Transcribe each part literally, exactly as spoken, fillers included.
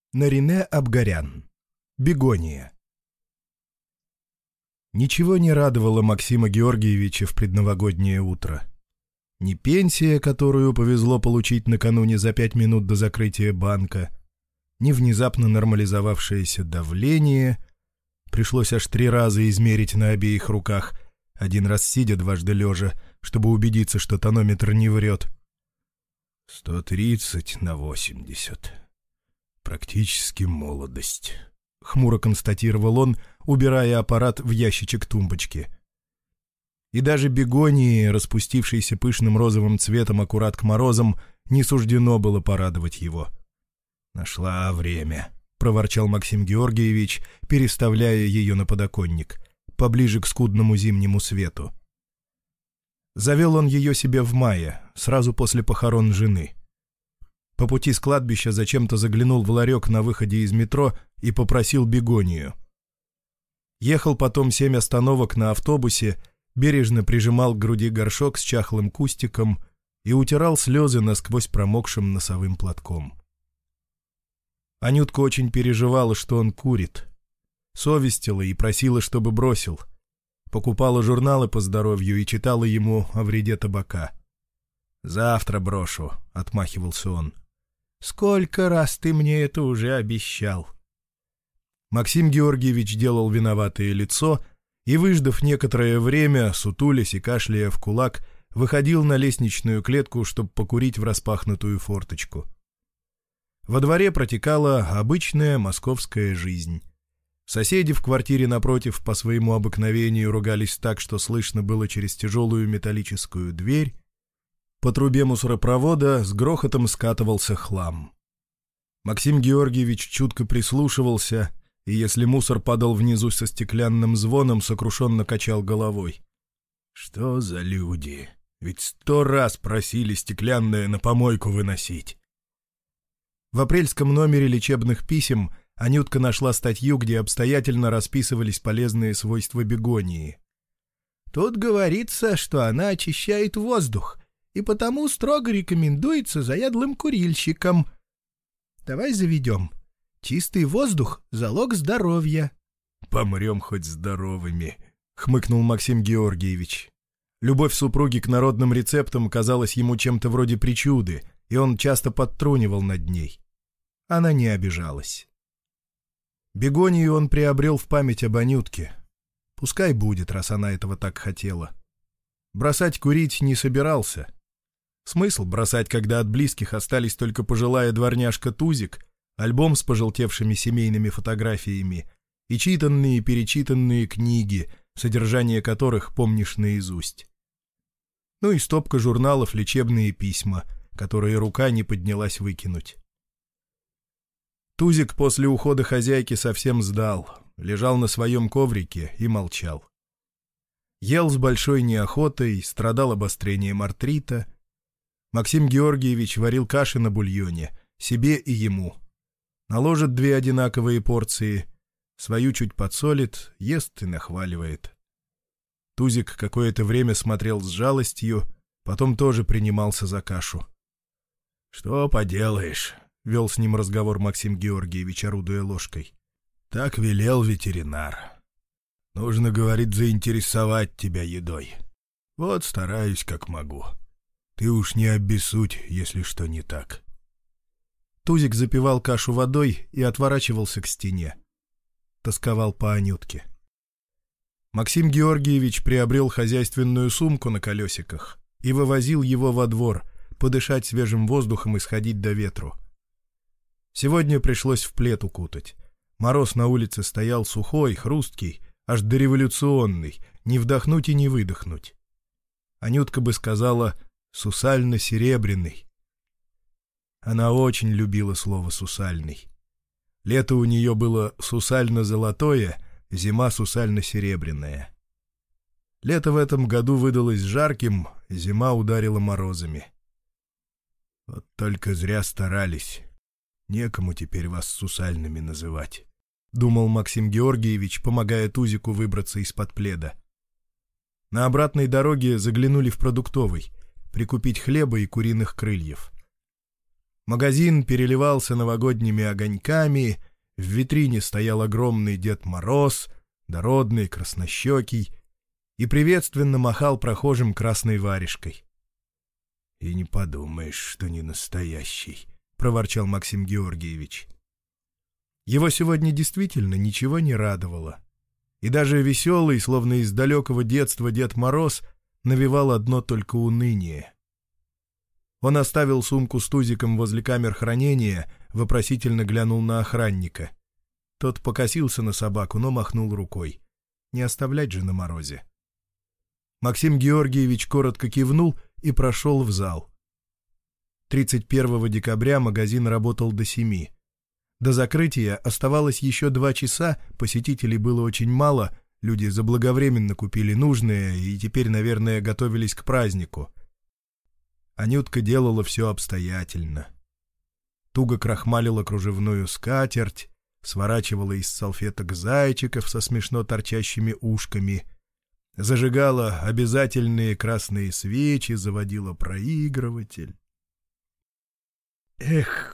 Нарине Абгарян. Бегония. Ничего не радовало Максима Георгиевича в предновогоднее утро. Ни пенсия, которую повезло получить накануне за пять минут до закрытия банка, ни внезапно нормализовавшееся давление. Пришлось аж три раза измерить на обеих руках, один раз сидя, дважды лежа, чтобы убедиться, что тонометр не врет. «Сто тридцать на восемьдесят. Практически молодость», — хмуро констатировал он, убирая аппарат в ящичек тумбочки. И даже бегонии, распустившейся пышным розовым цветом аккурат к морозам, не суждено было порадовать его. «Нашла время», — проворчал Максим Георгиевич, переставляя ее на подоконник, поближе к скудному зимнему свету. Завел он ее себе в мае, сразу после похорон жены. По пути с кладбища зачем-то заглянул в ларек на выходе из метро и попросил бегонию. Ехал потом семь остановок на автобусе, бережно прижимал к груди горшок с чахлым кустиком и утирал слезы насквозь промокшим носовым платком. Анютка очень переживала, что он курит. Совестила и просила, чтобы бросил. Покупала журналы по здоровью и читала ему о вреде табака. «Завтра брошу», — отмахивался он. «Сколько раз ты мне это уже обещал?» Максим Георгиевич делал виноватое лицо и, выждав некоторое время, сутулясь и кашляя в кулак, выходил на лестничную клетку, чтобы покурить в распахнутую форточку. Во дворе протекала обычная московская жизнь. Соседи в квартире напротив по своему обыкновению ругались так, что слышно было через тяжелую металлическую дверь. По трубе мусоропровода с грохотом скатывался хлам. Максим Георгиевич чутко прислушивался, и если мусор падал внизу со стеклянным звоном, сокрушенно качал головой. «Что за люди? Ведь сто раз просили стеклянное на помойку выносить». В апрельском номере лечебных писем Анютка нашла статью, где обстоятельно расписывались полезные свойства бегонии. «Тут говорится, что она очищает воздух, и потому строго рекомендуется заядлым курильщикам. Давай заведем. Чистый воздух — залог здоровья». «Помрем хоть здоровыми», — хмыкнул Максим Георгиевич. Любовь супруги к народным рецептам казалась ему чем-то вроде причуды, и он часто подтрунивал над ней. Она не обижалась. Бегонию он приобрел в память об Анютке. Пускай будет, раз она этого так хотела. Бросать курить не собирался. Смысл бросать, когда от близких остались только пожилая дворняжка Тузик, альбом с пожелтевшими семейными фотографиями и читанные и перечитанные книги, содержание которых помнишь наизусть. Ну и стопка журналов «Лечебные письма», которые рука не поднялась выкинуть. Тузик после ухода хозяйки совсем сдал, лежал на своем коврике и молчал. Ел с большой неохотой, страдал обострением артрита. Максим Георгиевич варил каши на бульоне, себе и ему. Наложит две одинаковые порции, свою чуть подсолит, ест и нахваливает. Тузик какое-то время смотрел с жалостью, потом тоже принимался за кашу. «Что поделаешь?» — вел с ним разговор Максим Георгиевич, орудуя ложкой. «Так велел ветеринар. Нужно, говорит, заинтересовать тебя едой. Вот стараюсь, как могу. Ты уж не обессудь, если что не так». Тузик запивал кашу водой и отворачивался к стене. Тосковал по Анютке. Максим Георгиевич приобрел хозяйственную сумку на колесиках и вывозил его во двор, подышать свежим воздухом и сходить до ветру. Сегодня пришлось в плед укутать. Мороз на улице стоял сухой, хрусткий, аж дореволюционный, не вдохнуть и не выдохнуть. Анютка бы сказала «сусально-серебряный». Она очень любила слово «сусальный». Лето у нее было сусально-золотое, зима сусально-серебряная. Лето в этом году выдалось жарким, зима ударила морозами. Вот только зря старались. Некому теперь вас сусальными называть, — думал Максим Георгиевич, помогая Тузику выбраться из-под пледа. На обратной дороге заглянули в продуктовый, прикупить хлеба и куриных крыльев. Магазин переливался новогодними огоньками, в витрине стоял огромный Дед Мороз, дородный, краснощекий, и приветственно махал прохожим красной варежкой. — И не подумаешь, что не настоящий, — проворчал Максим Георгиевич. Его сегодня действительно ничего не радовало. И даже веселый, словно из далекого детства Дед Мороз, навевал одно только уныние. Он оставил сумку с тузиком возле камер хранения, вопросительно глянул на охранника. Тот покосился на собаку, но махнул рукой. Не оставлять же на морозе. Максим Георгиевич коротко кивнул и прошел в зал. тридцать первого декабря магазин работал до семи. До закрытия оставалось еще два часа, посетителей было очень мало, люди заблаговременно купили нужное и теперь, наверное, готовились к празднику. Анютка делала все обстоятельно. Туго крахмалила кружевную скатерть, сворачивала из салфеток зайчиков со смешно торчащими ушками, зажигала обязательные красные свечи, заводила проигрыватель. Эх!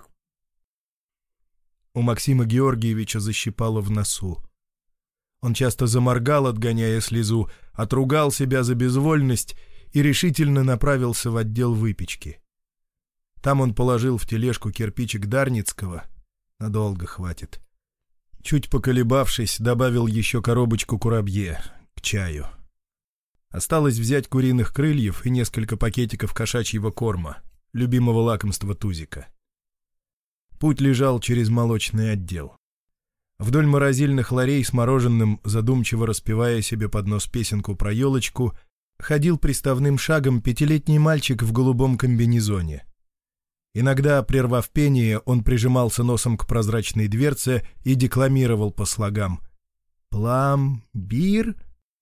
У Максима Георгиевича защипало в носу. Он часто заморгал, отгоняя слезу, отругал себя за безвольность и решительно направился в отдел выпечки. Там он положил в тележку кирпичик Дарницкого. Надолго хватит. Чуть поколебавшись, добавил еще коробочку курабье к чаю. Осталось взять куриных крыльев и несколько пакетиков кошачьего корма, любимого лакомства Тузика. Путь лежал через молочный отдел. Вдоль морозильных ларей с мороженым, задумчиво распевая себе под нос песенку про елочку, ходил приставным шагом пятилетний мальчик в голубом комбинезоне. Иногда, прервав пение, он прижимался носом к прозрачной дверце и декламировал по слогам: «Пломбир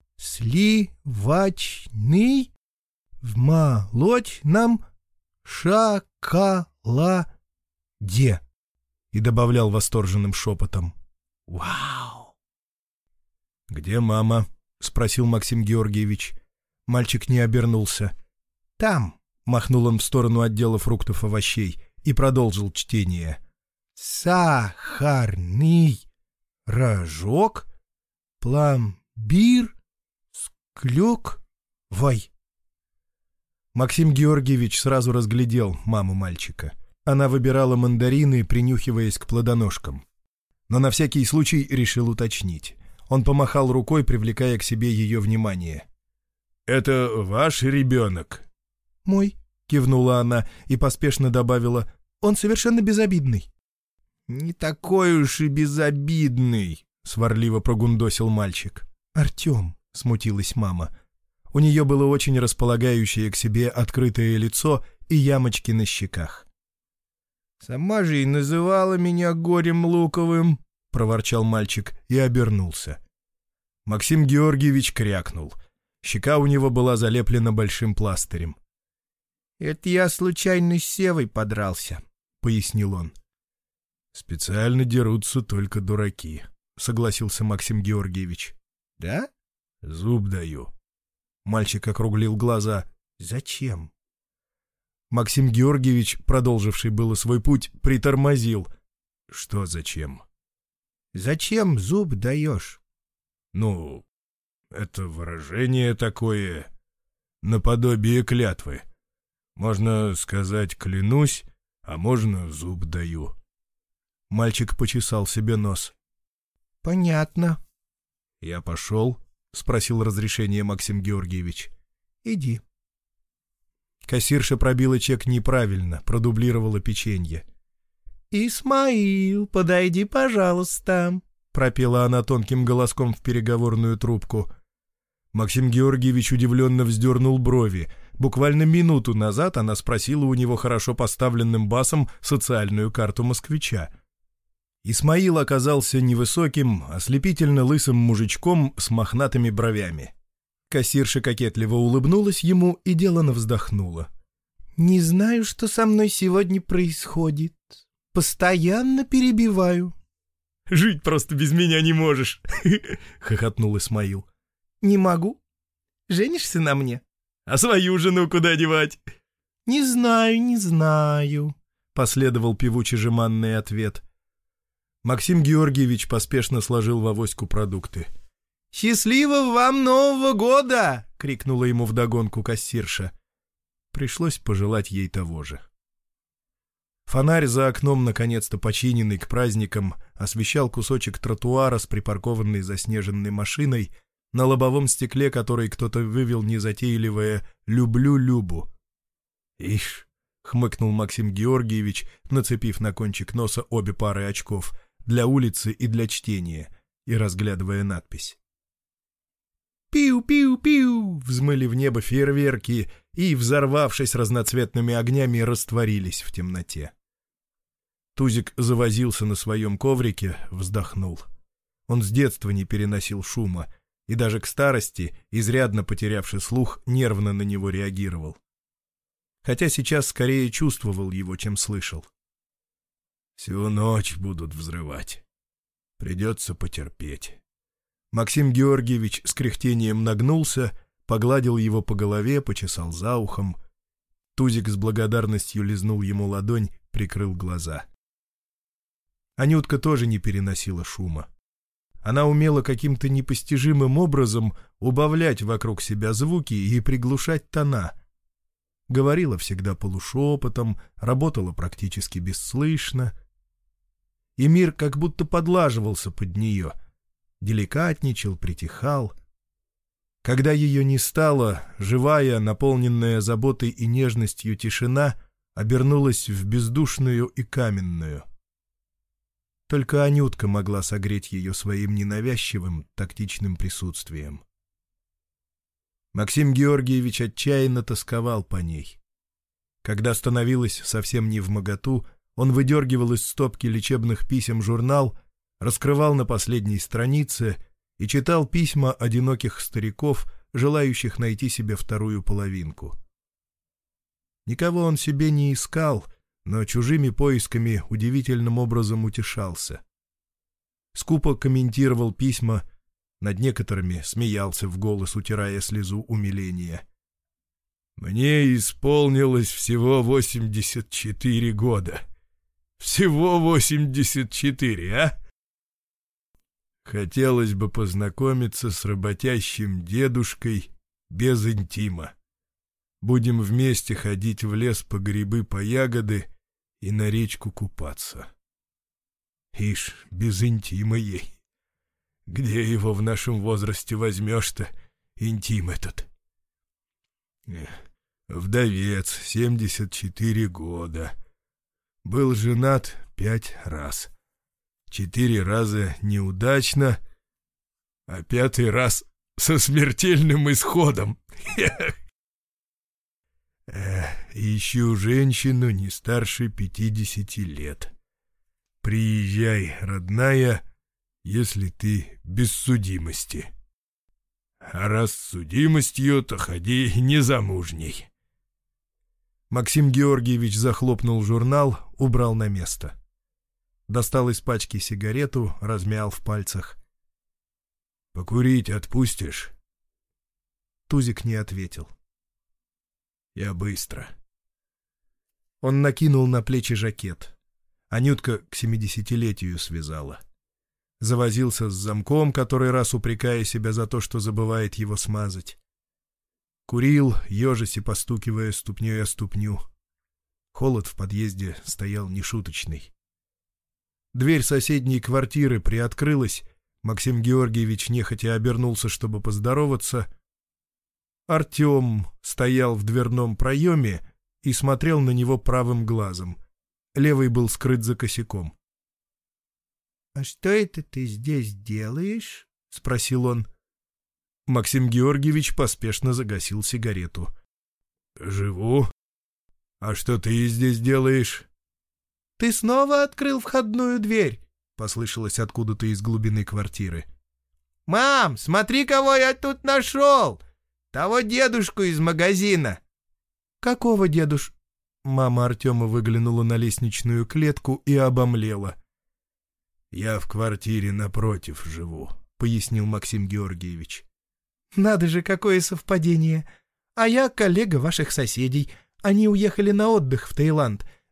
сливочный в молочном шоколаде», и добавлял восторженным шепотом: «Вау!» «Где мама?» — спросил Максим Георгиевич. Мальчик не обернулся. «Там!» — махнул он в сторону отдела фруктов и овощей и продолжил чтение. «Сахарный рожок, пломбир с клюквой». Максим Георгиевич сразу разглядел маму мальчика. Она выбирала мандарины, принюхиваясь к плодоножкам. Но на всякий случай решил уточнить. Он помахал рукой, привлекая к себе ее внимание. «Это ваш ребенок?» «Мой», — кивнула она и поспешно добавила: «он совершенно безобидный». «Не такой уж и безобидный», — сварливо прогундосил мальчик. «Артем», — смутилась мама. У нее было очень располагающее к себе открытое лицо и ямочки на щеках. «Сама же и называла меня горем луковым», — проворчал мальчик и обернулся. Максим Георгиевич крякнул. Щека у него была залеплена большим пластырем. «Это я случайно с Севой подрался», — пояснил он. «Специально дерутся только дураки», — согласился Максим Георгиевич. «Да? Зуб даю». Мальчик округлил глаза. «Зачем?» Максим Георгиевич, продолживший было свой путь, притормозил. «Что зачем?» «Зачем зуб даешь?» «Ну, это выражение такое, наподобие клятвы. Можно сказать «клянусь», а можно «зуб даю». Мальчик почесал себе нос. «Понятно». «Я пошел?» — спросил разрешение Максим Георгиевич. «Иди». Кассирша пробила чек неправильно, продублировала печенье. «Исмаил, подойди, пожалуйста», — пропела она тонким голоском в переговорную трубку. Максим Георгиевич удивленно вздернул брови. Буквально минуту назад она спросила у него хорошо поставленным басом социальную карту москвича. Исмаил оказался невысоким, ослепительно лысым мужичком с мохнатыми бровями. Кассирша кокетливо улыбнулась ему и делано вздохнула. «Не знаю, что со мной сегодня происходит. Постоянно перебиваю». «Жить просто без меня не можешь», — хохотнул Исмаил. «Не могу. Женишься на мне?» «А свою жену куда девать?» «Не знаю, не знаю. — последовал певуче-жеманный ответ. Максим Георгиевич поспешно сложил в авоську продукты. «Счастливого вам Нового года!» — крикнула ему вдогонку кассирша. Пришлось пожелать ей того же. Фонарь за окном, наконец-то починенный к праздникам, освещал кусочек тротуара с припаркованной заснеженной машиной, на лобовом стекле которой кто-то вывел незатейливое «Люблю Любу». «Ишь!» — хмыкнул Максим Георгиевич, нацепив на кончик носа обе пары очков, для улицы и для чтения, и разглядывая надпись. «Пиу-пиу-пиу!» — взмыли в небо фейерверки и, взорвавшись разноцветными огнями, растворились в темноте. Тузик завозился на своем коврике, вздохнул. Он с детства не переносил шума, и даже к старости, изрядно потерявший слух, нервно на него реагировал. Хотя сейчас скорее чувствовал его, чем слышал. «Всю ночь будут взрывать. Придется потерпеть». Максим Георгиевич с кряхтением нагнулся, погладил его по голове, почесал за ухом. Тузик с благодарностью лизнул ему ладонь, прикрыл глаза. Анютка тоже не переносила шума. Она умела каким-то непостижимым образом убавлять вокруг себя звуки и приглушать тона. Говорила всегда полушепотом, работала практически бесслышно. И мир как будто подлаживался под нее, деликатничал, притихал. Когда ее не стало, живая, наполненная заботой и нежностью тишина обернулась в бездушную и каменную. Только Анютка могла согреть ее своим ненавязчивым, тактичным присутствием. Максим Георгиевич отчаянно тосковал по ней. Когда становилось совсем невмоготу, он выдергивал из стопки лечебных писем журнал, раскрывал на последней странице и читал письма одиноких стариков, желающих найти себе вторую половинку. Никого он себе не искал, но чужими поисками удивительным образом утешался. Скупо комментировал письма, над некоторыми смеялся в голос, утирая слезу умиления. «Мне исполнилось всего восемьдесят четыре года. Всего восемьдесят четыре, а? Хотелось бы познакомиться с работящим дедушкой без интима. Будем вместе ходить в лес по грибы, по ягоды и на речку купаться. Ишь, без интима ей. Где его в нашем возрасте возьмешь-то, интим этот? Вдовец, семьдесят четыре года. Был женат пять раз. Четыре раза неудачно, а пятый раз со смертельным исходом. Ищу женщину не старше пятидесяти лет. Приезжай, родная, если ты без судимости. А раз с судимостью, то ходи незамужней». Максим Георгиевич захлопнул журнал, убрал на место. Достал из пачки сигарету, размял в пальцах. «Покурить отпустишь?» Тузик не ответил. «Я быстро». Он накинул на плечи жакет. Анютка к семидесятилетию связала. Завозился с замком, который раз упрекая себя за то, что забывает его смазать. Курил, ежась и постукивая ступней о ступню. Холод в подъезде стоял нешуточный. Дверь соседней квартиры приоткрылась. Максим Георгиевич нехотя обернулся, чтобы поздороваться. Артем стоял в дверном проеме и смотрел на него правым глазом. Левый был скрыт за косяком. — А что это ты здесь делаешь? — спросил он. Максим Георгиевич поспешно загасил сигарету. — Живу. А что ты здесь делаешь? — Ты снова открыл входную дверь, — послышалось откуда-то из глубины квартиры. — Мам, смотри, кого я тут нашел! Того дедушку из магазина. — Какого дедуш? Мама Артема выглянула на лестничную клетку и обомлела. — Я в квартире напротив живу, — пояснил Максим Георгиевич. — Надо же, какое совпадение. А я коллега ваших соседей. Они уехали на отдых в Таиланд.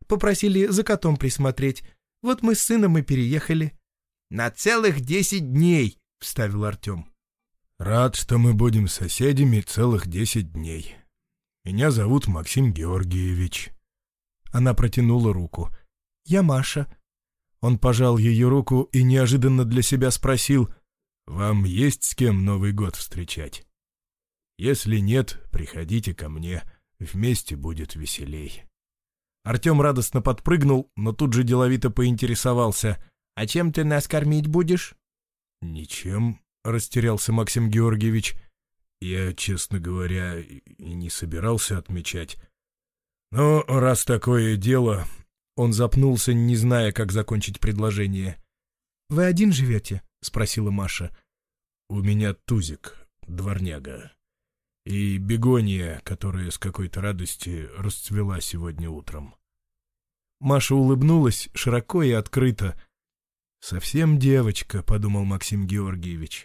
Попросили за котом присмотреть. Вот мы с сыном и переехали». «На целых десять дней», — вставил Артем. «Рад, что мы будем соседями целых десять дней. Меня зовут Максим Георгиевич». Она протянула руку. «Я Маша». Он пожал ее руку и неожиданно для себя спросил: «Вам есть с кем Новый год встречать? Если нет, приходите ко мне, вместе будет веселей». Артем радостно подпрыгнул, но тут же деловито поинтересовался: «А чем ты нас кормить будешь?» «Ничем», — растерялся Максим Георгиевич. «Я, честно говоря, и не собирался отмечать. Но раз такое дело...» Он запнулся, не зная, как закончить предложение. «Вы один живете?» — спросила Маша. «У меня Тузик, дворняга, и бегония, которая с какой-то радости расцвела сегодня утром». Маша улыбнулась широко и открыто. «Совсем девочка», — подумал Максим Георгиевич.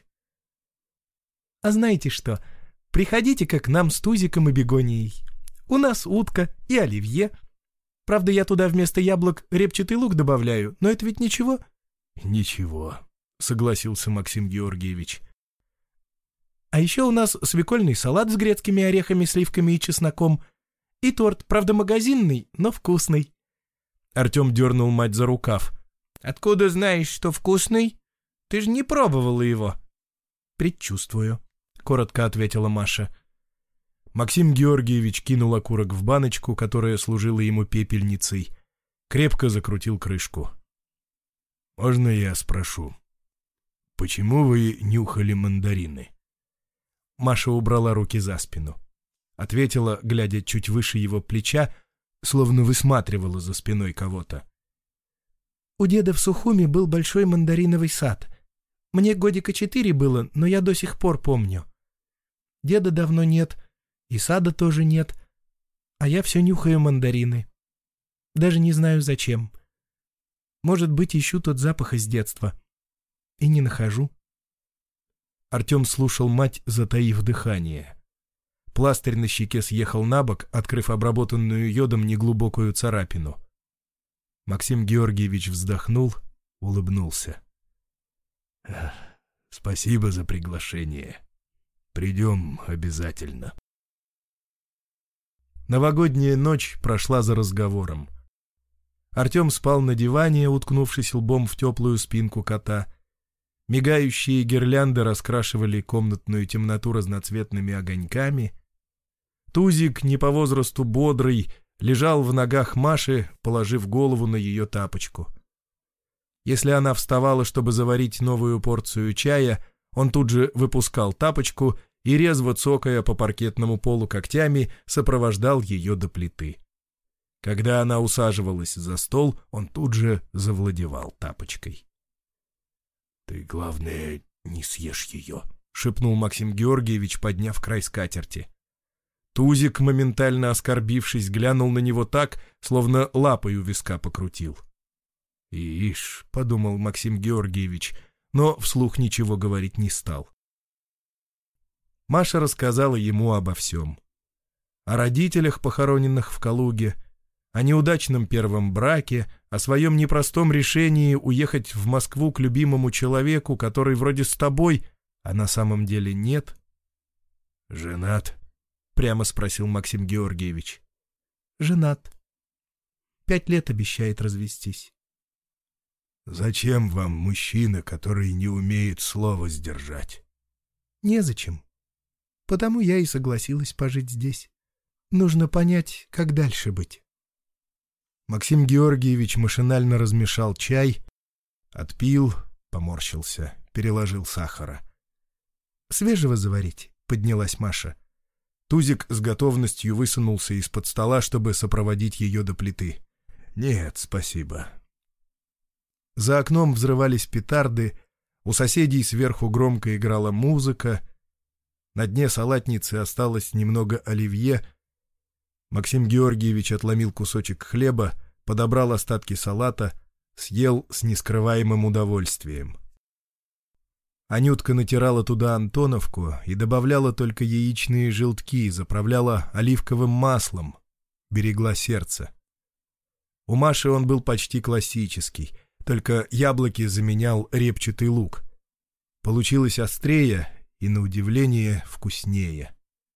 «А знаете что? Приходите-ка к нам с Тузиком и бегонией. У нас утка и оливье. Правда, я туда вместо яблок репчатый лук добавляю, но это ведь ничего?» «Ничего», — согласился Максим Георгиевич. «А еще у нас свекольный салат с грецкими орехами, сливками и чесноком. И торт, правда, магазинный, но вкусный». Артем дернул мать за рукав. «Откуда знаешь, что вкусный? Ты же не пробовала его». «Предчувствую», — коротко ответила Маша. Максим Георгиевич кинул окурок в баночку, которая служила ему пепельницей, крепко закрутил крышку. «Можно я спрошу, почему вы нюхали мандарины?» Маша убрала руки за спину. Ответила, глядя чуть выше его плеча, словно высматривала за спиной кого-то. «У деда в Сухуми был большой мандариновый сад. Мне годика четыре было, но я до сих пор помню. Деда давно нет, и сада тоже нет, а я все нюхаю мандарины. Даже не знаю зачем. Может быть, ищу тот запах из детства. И не нахожу». Артем слушал мать, затаив дыхание. Пластырь на щеке съехал на бок, открыв обработанную йодом неглубокую царапину. Максим Георгиевич вздохнул, улыбнулся. «Спасибо за приглашение. Придем обязательно». Новогодняя ночь прошла за разговором. Артем спал на диване, уткнувшись лбом в теплую спинку кота. Мигающие гирлянды раскрашивали комнатную темноту разноцветными огоньками. Тузик, не по возрасту бодрый, лежал в ногах Маши, положив голову на ее тапочку. Если она вставала, чтобы заварить новую порцию чая, он тут же выпускал тапочку и, резво цокая по паркетному полу когтями, сопровождал ее до плиты. Когда она усаживалась за стол, он тут же завладевал тапочкой. «Ты, главное, не съешь ее», — шепнул Максим Георгиевич, подняв край скатерти. Тузик, моментально оскорбившись, глянул на него так, словно лапой у виска покрутил. «Ишь», — подумал Максим Георгиевич, но вслух ничего говорить не стал. Маша рассказала ему обо всем. О родителях, похороненных в Калуге, о неудачном первом браке, о своем непростом решении уехать в Москву к любимому человеку, который вроде с тобой, а на самом деле нет. «Женат?» — прямо спросил Максим Георгиевич. «Женат. Пять лет обещает развестись». «Зачем вам мужчина, который не умеет слова сдержать?» «Незачем. Потому я и согласилась пожить здесь. Нужно понять, как дальше быть». Максим Георгиевич машинально размешал чай, отпил, поморщился, переложил сахара. «Свежего заварить?» — поднялась Маша. Тузик с готовностью высунулся из-под стола, чтобы сопроводить ее до плиты. «Нет, спасибо». За окном взрывались петарды, у соседей сверху громко играла музыка, на дне салатницы осталось немного оливье. Максим Георгиевич отломил кусочек хлеба, подобрал остатки салата, съел с нескрываемым удовольствием. Анютка натирала туда антоновку и добавляла только яичные желтки, заправляла оливковым маслом, берегла сердце. У Маши он был почти классический, только яблоки заменял репчатый лук. Получилось острее и, на удивление, вкуснее.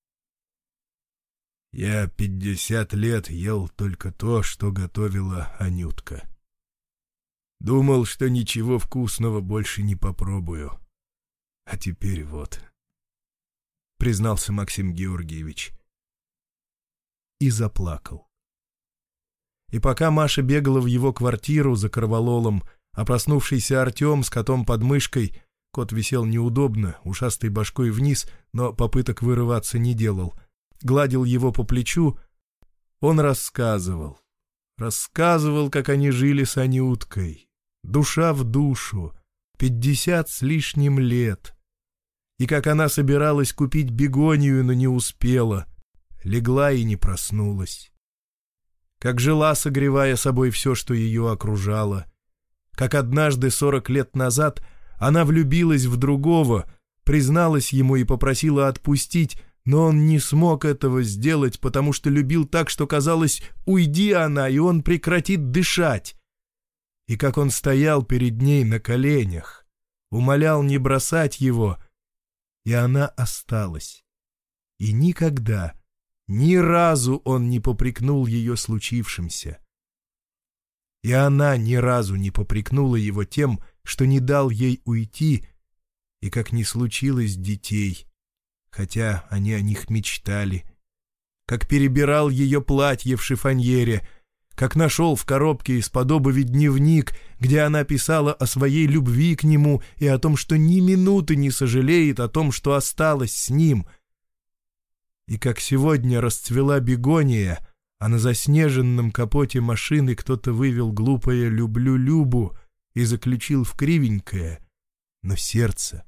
Я пятьдесят лет ел только то, что готовила Анютка. Думал, что ничего вкусного больше не попробую. А теперь вот, — признался Максим Георгиевич. И заплакал. И пока Маша бегала в его квартиру за корвалолом, а проснувшийся Артем с котом под мышкой, кот висел неудобно, ушастой башкой вниз, но попыток вырываться не делал, гладил его по плечу, он рассказывал. Рассказывал, как они жили с Анюткой. Душа в душу, пятьдесят с лишним лет. И как она собиралась купить бегонию, но не успела, легла и не проснулась. Как жила, согревая собой все, что ее окружало. Как однажды, сорок лет назад, она влюбилась в другого, призналась ему и попросила отпустить, но он не смог этого сделать, потому что любил так, что казалось, уйди она, и он прекратит дышать. И как он стоял перед ней на коленях, умолял не бросать его, и она осталась. И никогда, ни разу он не попрекнул ее случившимся. И она ни разу не попрекнула его тем, что не дал ей уйти, и как не случилось детей, хотя они о них мечтали, как перебирал ее платье в шифоньере, как нашел в коробке из-под обуви дневник, где она писала о своей любви к нему и о том, что ни минуты не сожалеет о том, что осталась с ним. И как сегодня расцвела бегония, а на заснеженном капоте машины кто-то вывел глупое «люблю Любу» и заключил в кривенькое, но сердце.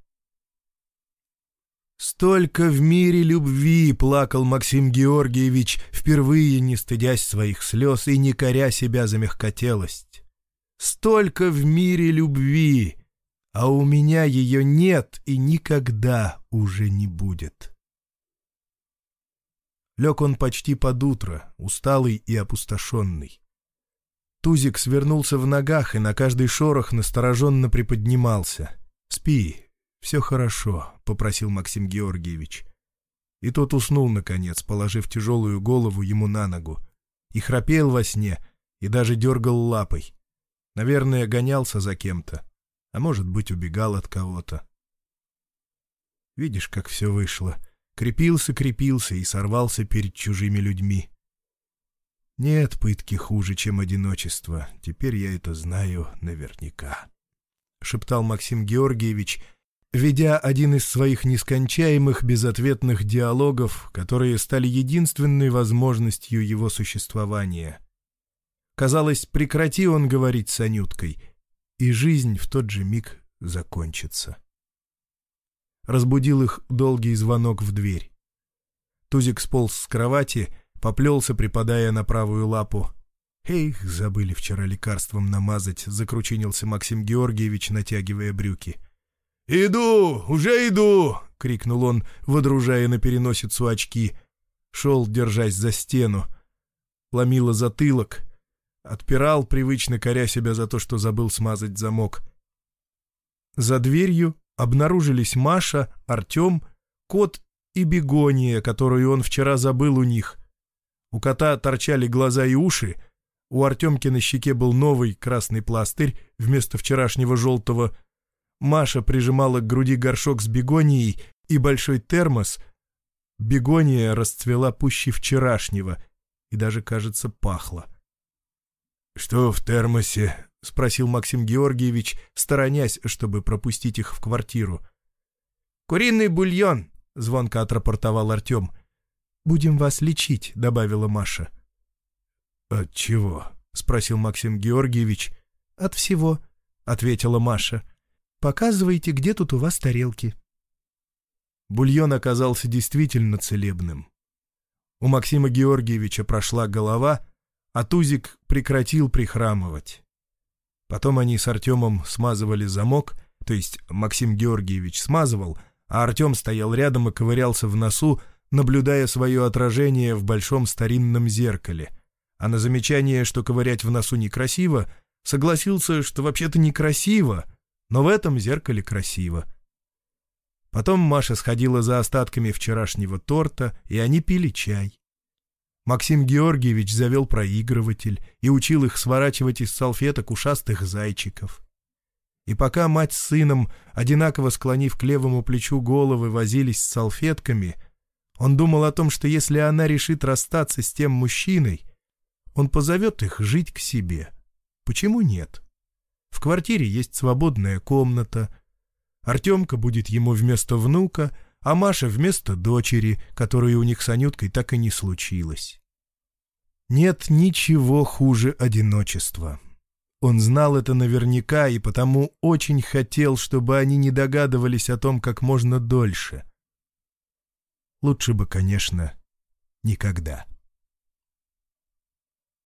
Столько в мире любви плакал Максим Георгиевич, впервые не стыдясь своих слез и не коря себя за мягкотелость. Столько в мире любви, а у меня ее нет и никогда уже не будет. Лег он почти под утро, усталый и опустошенный. Тузик свернулся в ногах и на каждый шорох настороженно приподнимался. «Спи, все хорошо», — попросил Максим Георгиевич. И тот уснул, наконец, положив тяжелую голову ему на ногу. И храпел во сне, и даже дергал лапой. Наверное, гонялся за кем-то, а может быть, убегал от кого-то. Видишь, как все вышло. Крепился-крепился и сорвался перед чужими людьми. Нет пытки хуже, чем одиночество. Теперь я это знаю наверняка, — шептал Максим Георгиевич, ведя один из своих нескончаемых безответных диалогов, которые стали единственной возможностью его существования. Казалось, прекрати он говорить с Анюткой, и жизнь в тот же миг закончится. Разбудил их долгий звонок в дверь. Тузик сполз с кровати, поплелся, припадая на правую лапу. «Эх, забыли вчера лекарством намазать», — закручинился Максим Георгиевич, натягивая брюки. «Иду, уже иду!» — крикнул он, водружая на переносицу очки. Шел, держась за стену. Ломило затылок. Отпирал, привычно коря себя за то, что забыл смазать замок. За дверью обнаружились Маша, Артем, кот и бегония, которую он вчера забыл у них. У кота торчали глаза и уши, у Артемки на щеке был новый красный пластырь вместо вчерашнего желтого. Маша прижимала к груди горшок с бегонией и большой термос. Бегония расцвела пуще вчерашнего и даже, кажется, пахла. «Что в термосе?» — спросил Максим Георгиевич, сторонясь, чтобы пропустить их в квартиру. «Куриный бульон», — звонко отрапортовал Артем. «Будем вас лечить», — добавила Маша. «От чего?» — спросил Максим Георгиевич. «От всего», — ответила Маша. «Показывайте, где тут у вас тарелки». Бульон оказался действительно целебным. У Максима Георгиевича прошла голова, а Тузик прекратил прихрамывать. Потом они с Артемом смазывали замок, то есть Максим Георгиевич смазывал, а Артем стоял рядом и ковырялся в носу, наблюдая свое отражение в большом старинном зеркале, а на замечание, что ковырять в носу некрасиво, согласился, что вообще-то некрасиво, но в этом зеркале красиво. Потом Маша сходила за остатками вчерашнего торта, и они пили чай. Максим Георгиевич завел проигрыватель и учил их сворачивать из салфеток ушастых зайчиков. И пока мать с сыном, одинаково склонив к левому плечу головы, возились с салфетками, он думал о том, что если она решит расстаться с тем мужчиной, он позовет их жить к себе. Почему нет? В квартире есть свободная комната. Артемка будет ему вместо внука, а Маша вместо дочери, которой у них с Анюткой так и не случилось. Нет ничего хуже одиночества. Он знал это наверняка и потому очень хотел, чтобы они не догадывались о том как можно дольше. Лучше бы, конечно, никогда.